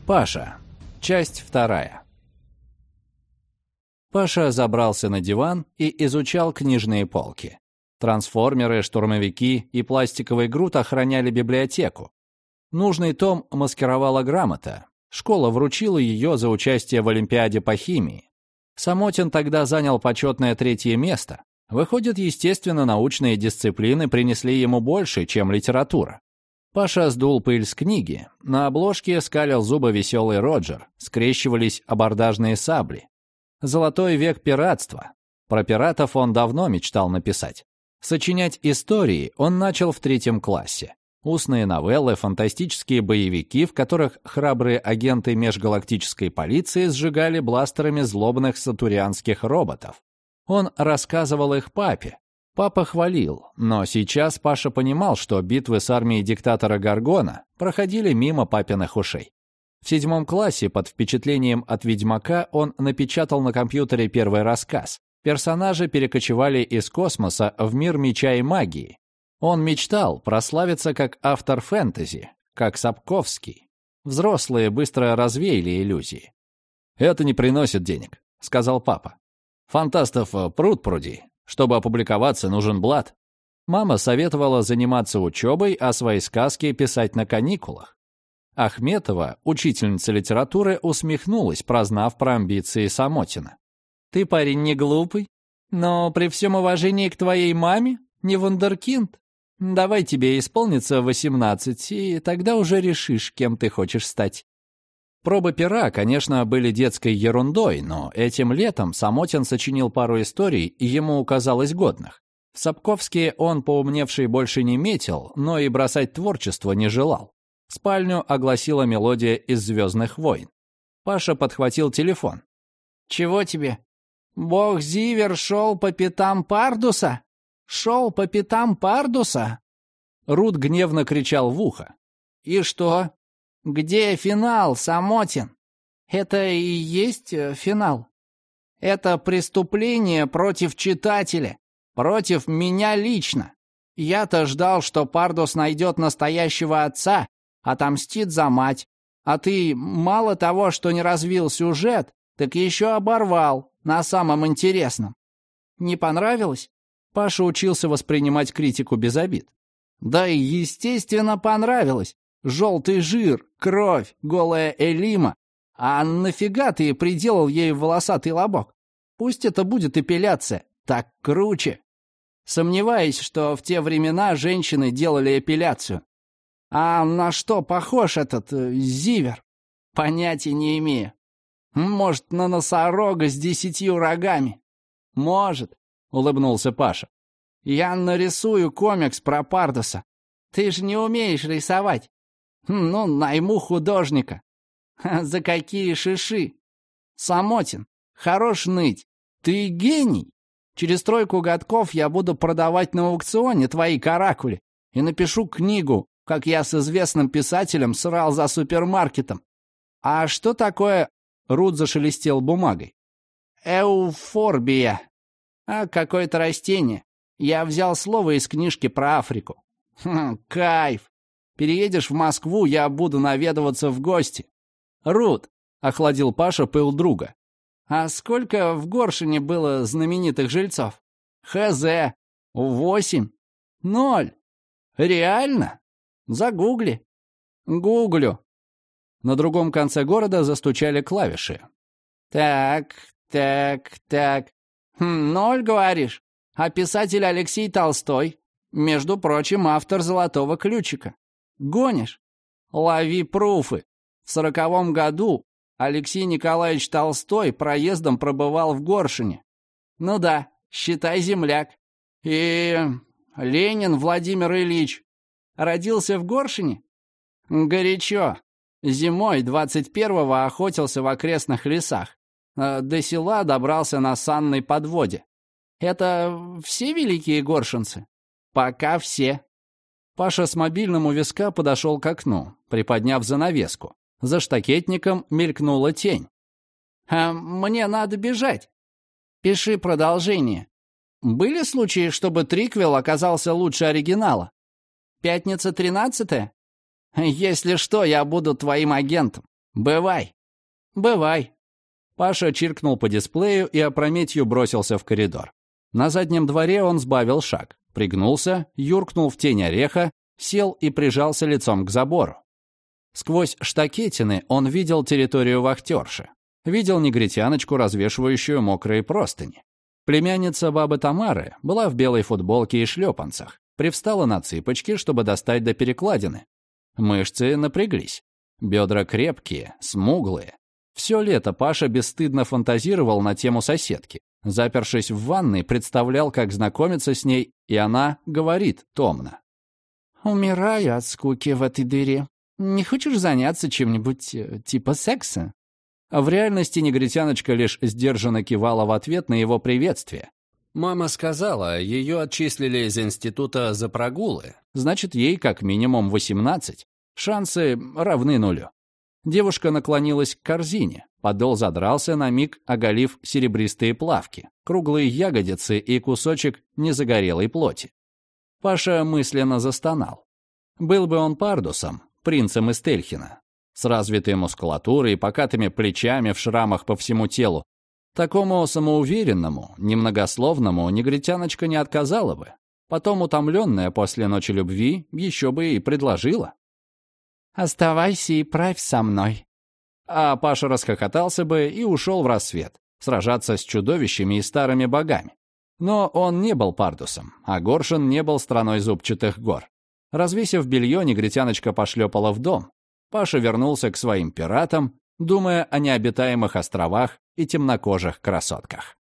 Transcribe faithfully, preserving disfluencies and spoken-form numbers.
Паша. Часть вторая. Паша забрался на диван и изучал книжные полки. Трансформеры, штурмовики и пластиковый Грут охраняли библиотеку. Нужный том маскировала грамота. Школа вручила ее за участие в Олимпиаде по химии. Самотин тогда занял почетное третье место. Выходит, естественно, научные дисциплины принесли ему больше, чем литература. Паша сдул пыль с книги. На обложке скалил зубы веселый Роджер. Скрещивались абордажные сабли. Золотой век пиратства. Про пиратов он давно мечтал написать. Сочинять истории он начал в третьем классе. Устные новеллы, фантастические боевики, в которых храбрые агенты межгалактической полиции сжигали бластерами злобных сатурианских роботов. Он рассказывал их папе. Папа хвалил, но сейчас Паша понимал, что битвы с армией диктатора Гаргона проходили мимо папиных ушей. В седьмом классе под впечатлением от «Ведьмака» он напечатал на компьютере первый рассказ. Персонажи перекочевали из космоса в мир меча и магии. Он мечтал прославиться как автор фэнтези, как Сапковский. Взрослые быстро развеяли иллюзии. «Это не приносит денег», — сказал папа. «Фантастов пруд-пруди. Чтобы опубликоваться, нужен блат». Мама советовала заниматься учебой, а свои сказки писать на каникулах. Ахметова, учительница литературы, усмехнулась, прознав про амбиции Самотина. «Ты, парень, не глупый, но при всем уважении к твоей маме не вундеркинд. Давай тебе исполнится восемнадцать, и тогда уже решишь, кем ты хочешь стать». Пробы пера, конечно, были детской ерундой, но этим летом Самотин сочинил пару историй, и ему казалось годных. В Сапковске он, поумневший, больше не метил, но и бросать творчество не желал. Спальню огласила мелодия из «Звездных войн». Паша подхватил телефон. «Чего тебе? Бог Зивер шел по пятам Пардуса? Шел по пятам Пардуса?» Рут гневно кричал в ухо. «И что? Где финал, Самотин? Это и есть финал. Это преступление против читателя, против меня лично. Я-то ждал, что Пардус найдет настоящего отца, отомстит за мать. А ты мало того, что не развил сюжет, так еще оборвал на самом интересном. Не понравилось?» Паша учился воспринимать критику без обид. «Да и естественно понравилось. Желтый жир, кровь, голая Элима. А нафига ты приделал ей волосатый лобок? Пусть это будет эпиляция, так круче. Сомневаюсь, что в те времена женщины делали эпиляцию. А на что похож этот э, Зивер? Понятия не имею. Может, на носорога с десятью рогами? Может, улыбнулся Паша. Я нарисую комикс про Пардуса. Ты же не умеешь рисовать. Ну, найму художника. За какие шиши? Самотин, хорош ныть. Ты гений. Через тройку годков я буду продавать на аукционе твои каракули и напишу книгу, как я с известным писателем срал за супермаркетом. А что такое... Рут зашелестел бумагой. Эуфорбия. А, какое-то растение. Я взял слово из книжки про Африку. Хм, кайф. Переедешь в Москву, я буду наведываться в гости. Рут, охладил Паша пыл друга. А сколько в Горшине было знаменитых жильцов? Хз. Восемь. Ноль. Реально? Загугли. Гуглю. На другом конце города застучали клавиши. Так, так, так. Хм, ноль, говоришь? А писатель Алексей Толстой, между прочим, автор «Золотого ключика». Гонишь? Лови пруфы. В сороковом году Алексей Николаевич Толстой проездом пробывал в Горшине. Ну да, считай, земляк. И Ленин Владимир Ильич родился в Горшине? Горячо. Зимой двадцать первого охотился в окрестных лесах. До села добрался на санной подводе. Это все великие горшинцы? Пока все. Паша с мобильным у виска подошел к окну, приподняв занавеску. За штакетником мелькнула тень. А мне надо бежать. Пиши продолжение. Были случаи, чтобы триквел оказался лучше оригинала? Пятница тринадцатая? Если что, я буду твоим агентом. «Бывай». «Бывай». Паша чиркнул по дисплею и опрометью бросился в коридор. На заднем дворе он сбавил шаг, пригнулся, юркнул в тень ореха, сел и прижался лицом к забору. Сквозь штакетины он видел территорию вахтерши. Видел негритяночку, развешивающую мокрые простыни. Племянница бабы Тамары была в белой футболке и шлепанцах. Привстала на цыпочки, чтобы достать до перекладины. Мышцы напряглись. Бедра крепкие, смуглые. Все лето Паша бесстыдно фантазировал на тему соседки. Запершись в ванной, представлял, как знакомится с ней, и она говорит томно. «Умираю от скуки в этой дыре. Не хочешь заняться чем-нибудь э, типа секса?» А в реальности негритяночка лишь сдержанно кивала в ответ на его приветствие. Мама сказала, ее отчислили из института за прогулы. Значит, ей как минимум восемнадцать. Шансы равны нулю. Девушка наклонилась к корзине. Подол задрался, на миг оголив серебристые плавки, круглые ягодицы и кусочек незагорелой плоти. Паша мысленно застонал. Был бы он пардусом, принцем из Тельхина, с развитой мускулатурой и покатыми плечами в шрамах по всему телу. Такому самоуверенному, немногословному негритяночка не отказала бы. Потом, утомленная после ночи любви, еще бы и предложила. «Оставайся и правь со мной». А Паша расхохотался бы и ушел в рассвет, сражаться с чудовищами и старыми богами. Но он не был пардусом, а Горшин не был страной зубчатых гор. Развесив белье, негритяночка пошлепала в дом. Паша вернулся к своим пиратам, думая о необитаемых островах и темнокожих красотках.